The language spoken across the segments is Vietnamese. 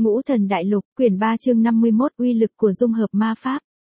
Ngũ Thần Đại Lục, quyển 3 chương 51 uy lực của dung hợp ma pháp.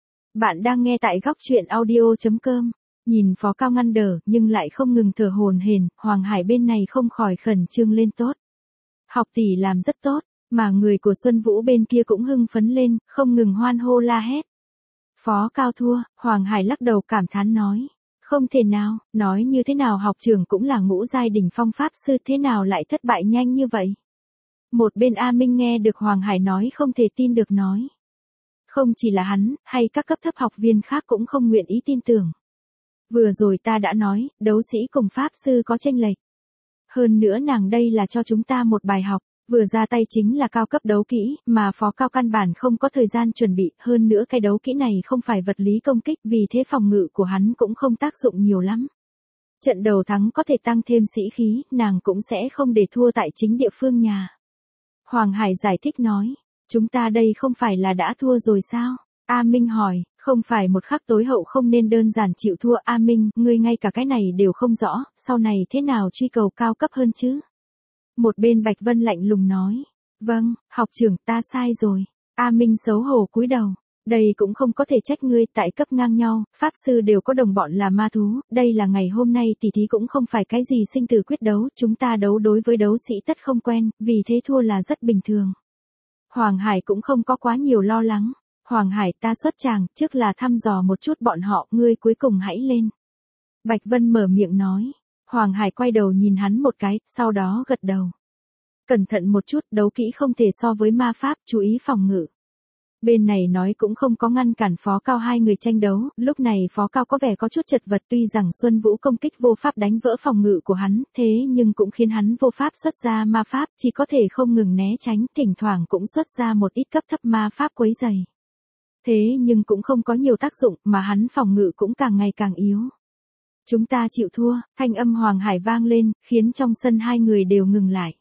Bạn đang nghe tại góc truyện audio.com. Nhìn Phó Cao ngăn đờ nhưng lại không ngừng thở hổn hển, Hoàng Hải bên này không khỏi khẩn trương lên tốt. Học tỷ làm rất tốt, mà người của Xuân Vũ bên kia cũng hưng phấn lên, không ngừng hoan hô la hét. Phó Cao thua, Hoàng Hải lắc đầu cảm thán nói. Không thể nào, nói như thế nào học trưởng cũng là ngũ giai đỉnh phong pháp sư, thế nào lại thất bại nhanh như vậy? Một bên A Minh nghe được Hoàng Hải nói không thể tin được nói. Không chỉ là hắn, hay các cấp thấp học viên khác cũng không nguyện ý tin tưởng. Vừa rồi ta đã nói, đấu sĩ cùng pháp sư có chênh lệch. Hơn nữa nàng đây là cho chúng ta một bài học, vừa ra tay chính là cao cấp đấu kỹ, mà Phó Cao căn bản không có thời gian chuẩn bị, hơn nữa cái đấu kỹ này không phải vật lý công kích, vì thế phòng ngự của hắn cũng không tác dụng nhiều lắm. Trận đầu thắng có thể tăng thêm sĩ khí, nàng cũng sẽ không để thua tại chính địa phương nhà. Hoàng Hải giải thích nói, chúng ta đây không phải là đã thua rồi sao? A Minh hỏi, không phải một khắc tối hậu không nên đơn giản chịu thua. A Minh, ngươi ngay cả cái này đều không rõ, sau này thế nào truy cầu cao cấp hơn chứ? Một bên Bạch Vân lạnh lùng nói, vâng, học trưởng ta sai rồi. A Minh xấu hổ cúi đầu. Đây cũng không có thể trách ngươi, tại cấp ngang nhau, pháp sư đều có đồng bọn là ma thú, đây là ngày hôm nay tỷ thí cũng không phải cái gì sinh tử quyết đấu, chúng ta đấu đối với đấu sĩ tất không quen, vì thế thua là rất bình thường. Hoàng Hải cũng không có quá nhiều lo lắng. Hoàng Hải, ta xuất tràng, trước là thăm dò một chút bọn họ, ngươi cuối cùng hãy lên. Bạch Vân mở miệng nói. Hoàng Hải quay đầu nhìn hắn một cái, sau đó gật đầu. Cẩn thận một chút, đấu kỹ không thể so với ma pháp, chú ý phòng ngự. Bên này nói cũng không có ngăn cản Phó Cao hai người tranh đấu, lúc này Phó Cao có vẻ có chút chật vật, tuy rằng Xuân Vũ công kích vô pháp đánh vỡ phòng ngự của hắn, thế nhưng cũng khiến hắn vô pháp xuất ra ma pháp, chỉ có thể không ngừng né tránh, thỉnh thoảng cũng xuất ra một ít cấp thấp ma pháp quấy dày. Thế nhưng cũng không có nhiều tác dụng, mà hắn phòng ngự cũng càng ngày càng yếu. Chúng ta chịu thua, thanh âm Hoàng Hải vang lên, khiến trong sân hai người đều ngừng lại.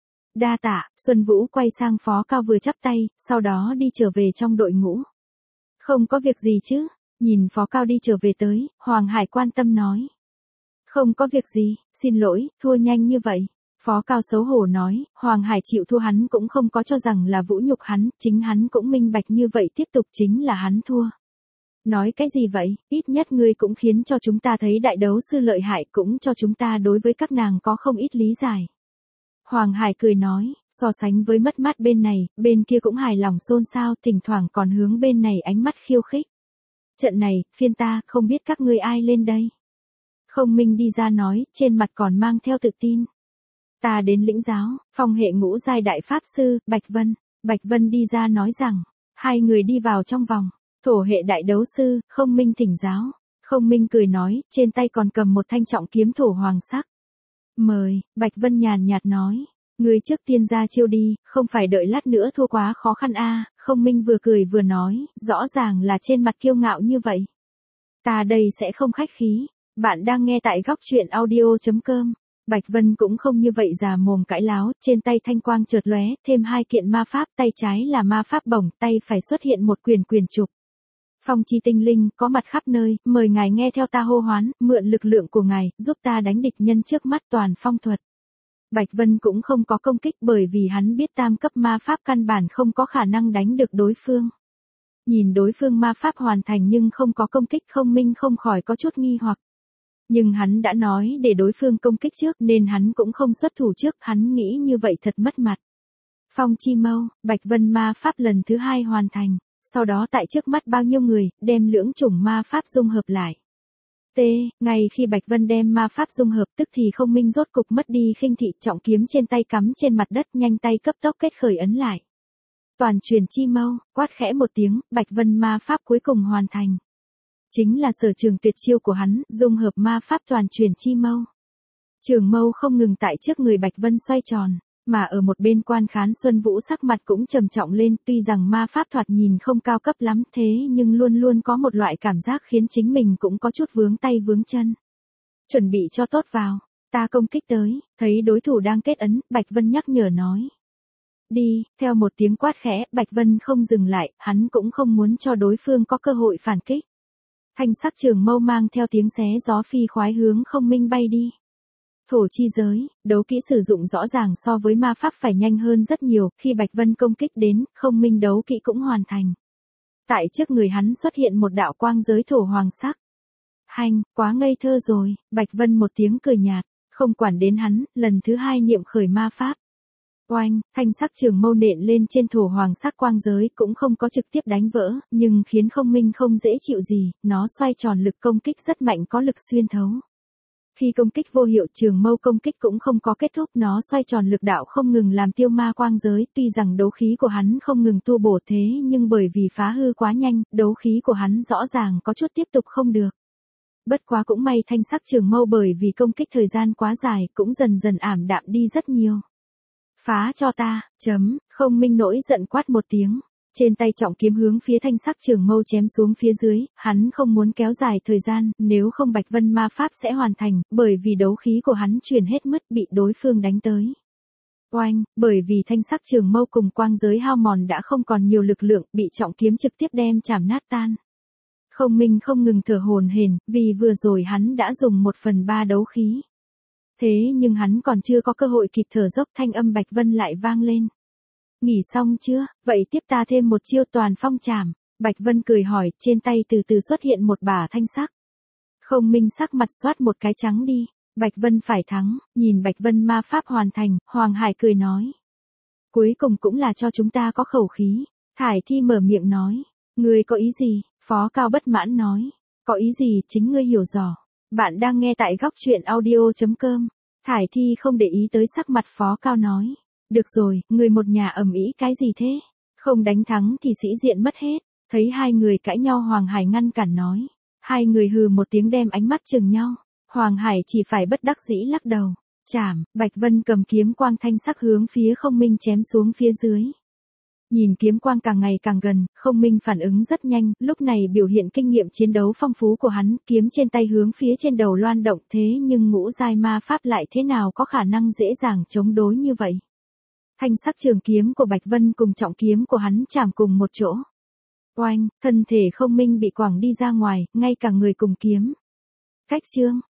Đa tạ, Xuân Vũ quay sang Phó Cao vừa chắp tay, sau đó đi trở về trong đội ngũ. Không có việc gì chứ, nhìn Phó Cao đi trở về tới, Hoàng Hải quan tâm nói. Không có việc gì, xin lỗi, thua nhanh như vậy. Phó Cao xấu hổ nói, Hoàng Hải chịu thua hắn cũng không có cho rằng là vũ nhục hắn, chính hắn cũng minh bạch như vậy tiếp tục chính là hắn thua. Nói cái gì vậy, ít nhất ngươi cũng khiến cho chúng ta thấy đại đấu sư lợi hại, cũng cho chúng ta đối với các nàng có không ít lý giải. Hoàng Hải cười nói, so sánh với mất mát bên này, bên kia cũng hài lòng xôn xao, thỉnh thoảng còn hướng bên này ánh mắt khiêu khích. Trận này, phiên ta, không biết các ngươi ai lên đây. Không Minh đi ra nói, trên mặt còn mang theo tự tin. Ta đến lĩnh giáo, phong hệ ngũ giai đại pháp sư, Bạch Vân. Bạch Vân đi ra nói rằng, hai người đi vào trong vòng, thổ hệ đại đấu sư, Không Minh thỉnh giáo. Không Minh cười nói, trên tay còn cầm một thanh trọng kiếm thổ hoàng sắc. Mời, Bạch Vân nhàn nhạt nói, người trước tiên ra chiêu đi, không phải đợi lát nữa thua quá khó khăn a. Không Minh vừa cười vừa nói, rõ ràng là trên mặt kiêu ngạo như vậy. Ta đây sẽ không khách khí, bạn đang nghe tại góc truyện audio.com. Bạch Vân cũng không như vậy già mồm cãi láo, trên tay thanh quang chợt lóe, thêm hai kiện ma pháp, tay trái là ma pháp bổng, tay phải xuất hiện một quyền trục. Phong chi tinh linh, có mặt khắp nơi, mời ngài nghe theo ta hô hoán, mượn lực lượng của ngài, giúp ta đánh địch nhân trước mắt toàn phong thuật. Bạch Vân cũng không có công kích bởi vì hắn biết tam cấp ma pháp căn bản không có khả năng đánh được đối phương. Nhìn đối phương ma pháp hoàn thành nhưng không có công kích, Không Minh không khỏi có chút nghi hoặc. Nhưng hắn đã nói để đối phương công kích trước nên hắn cũng không xuất thủ trước, hắn nghĩ như vậy thật mất mặt. Phong chi mâu, Bạch Vân ma pháp lần thứ hai hoàn thành. Sau đó tại trước mắt bao nhiêu người, đem lưỡng chủng ma pháp dung hợp lại. Ngay khi Bạch Vân đem ma pháp dung hợp tức thì Không Minh rốt cục mất đi khinh thị, trọng kiếm trên tay cắm trên mặt đất, nhanh tay cấp tốc kết khởi ấn lại. Toàn truyền chi mâu, quát khẽ một tiếng, Bạch Vân ma pháp cuối cùng hoàn thành. Chính là sở trường tuyệt chiêu của hắn, dung hợp ma pháp toàn truyền chi mâu. Trường mâu không ngừng tại trước người Bạch Vân xoay tròn. Mà ở một bên quan khán Xuân Vũ sắc mặt cũng trầm trọng lên, tuy rằng ma pháp thoạt nhìn không cao cấp lắm thế nhưng luôn luôn có một loại cảm giác khiến chính mình cũng có chút vướng tay vướng chân. Chuẩn bị cho tốt vào, ta công kích tới, thấy đối thủ đang kết ấn, Bạch Vân nhắc nhở nói. Đi, theo một tiếng quát khẽ, Bạch Vân không dừng lại, hắn cũng không muốn cho đối phương có cơ hội phản kích. Thanh sắc trường mâu mang theo tiếng xé gió phi khoái hướng Không Minh bay đi. Thổ chi giới, đấu kỹ sử dụng rõ ràng so với ma pháp phải nhanh hơn rất nhiều, khi Bạch Vân công kích đến, không minh đấu kỹ cũng hoàn thành. Tại trước người hắn xuất hiện một đạo quang giới thổ hoàng sắc. Hanh, quá ngây thơ rồi, Bạch Vân một tiếng cười nhạt, không quản đến hắn, lần thứ hai niệm khởi ma pháp. Oanh, thanh sắc trường mâu nện lên trên thổ hoàng sắc quang giới cũng không có trực tiếp đánh vỡ, nhưng khiến không minh không dễ chịu gì, nó xoay tròn lực công kích rất mạnh có lực xuyên thấu. Khi công kích vô hiệu trường mâu công kích cũng không có kết thúc, nó xoay tròn lực đạo không ngừng làm tiêu ma quang giới, tuy rằng đấu khí của hắn không ngừng tu bổ thế nhưng bởi vì phá hư quá nhanh, đấu khí của hắn rõ ràng có chút tiếp tục không được. Bất quá cũng may thanh sắc trường mâu bởi vì công kích thời gian quá dài cũng dần dần ảm đạm đi rất nhiều. Phá cho ta, không minh nổi giận quát một tiếng. Trên tay trọng kiếm hướng phía thanh sắc trường mâu chém xuống phía dưới, hắn không muốn kéo dài thời gian, nếu không Bạch Vân ma pháp sẽ hoàn thành, bởi vì đấu khí của hắn truyền hết mất bị đối phương đánh tới. Oanh, bởi vì thanh sắc trường mâu cùng quang giới hao mòn đã không còn nhiều lực lượng, bị trọng kiếm trực tiếp đem chảm nát tan. Không minh không ngừng thở hổn hển, vì vừa rồi hắn đã dùng 1/3 đấu khí. Thế nhưng hắn còn chưa có cơ hội kịp thở dốc, thanh âm Bạch Vân lại vang lên. Nghỉ xong chưa, vậy tiếp ta thêm một chiêu toàn phong trảm. Bạch Vân cười hỏi, trên tay từ từ xuất hiện một bả thanh sắc. Không minh sắc mặt xoát một cái trắng đi. Bạch Vân phải thắng, nhìn Bạch Vân ma pháp hoàn thành, Hoàng Hải cười nói. Cuối cùng cũng là cho chúng ta có khẩu khí. Thải Thi mở miệng nói. Ngươi có ý gì? Phó Cao bất mãn nói. Có ý gì chính ngươi hiểu rõ. Bạn đang nghe tại góc truyện audio.com. Thải Thi không để ý tới sắc mặt Phó Cao nói. Được rồi, người một nhà ầm ĩ cái gì thế? Không đánh thắng thì sĩ diện mất hết. Thấy hai người cãi nhau Hoàng Hải ngăn cản nói. Hai người hừ một tiếng đem ánh mắt chừng nhau. Hoàng Hải chỉ phải bất đắc dĩ lắc đầu. Chảm, Bạch Vân cầm kiếm quang thanh sắc hướng phía không minh chém xuống phía dưới. Nhìn kiếm quang càng ngày càng gần, không minh phản ứng rất nhanh, lúc này biểu hiện kinh nghiệm chiến đấu phong phú của hắn, kiếm trên tay hướng phía trên đầu loan động thế nhưng ngũ giai ma pháp lại thế nào có khả năng dễ dàng chống đối như vậy. Thanh sắc trường kiếm của Bạch Vân cùng trọng kiếm của hắn chạm cùng một chỗ. Oanh, thân thể không minh bị quẳng đi ra ngoài, ngay cả người cùng kiếm. Cách chương.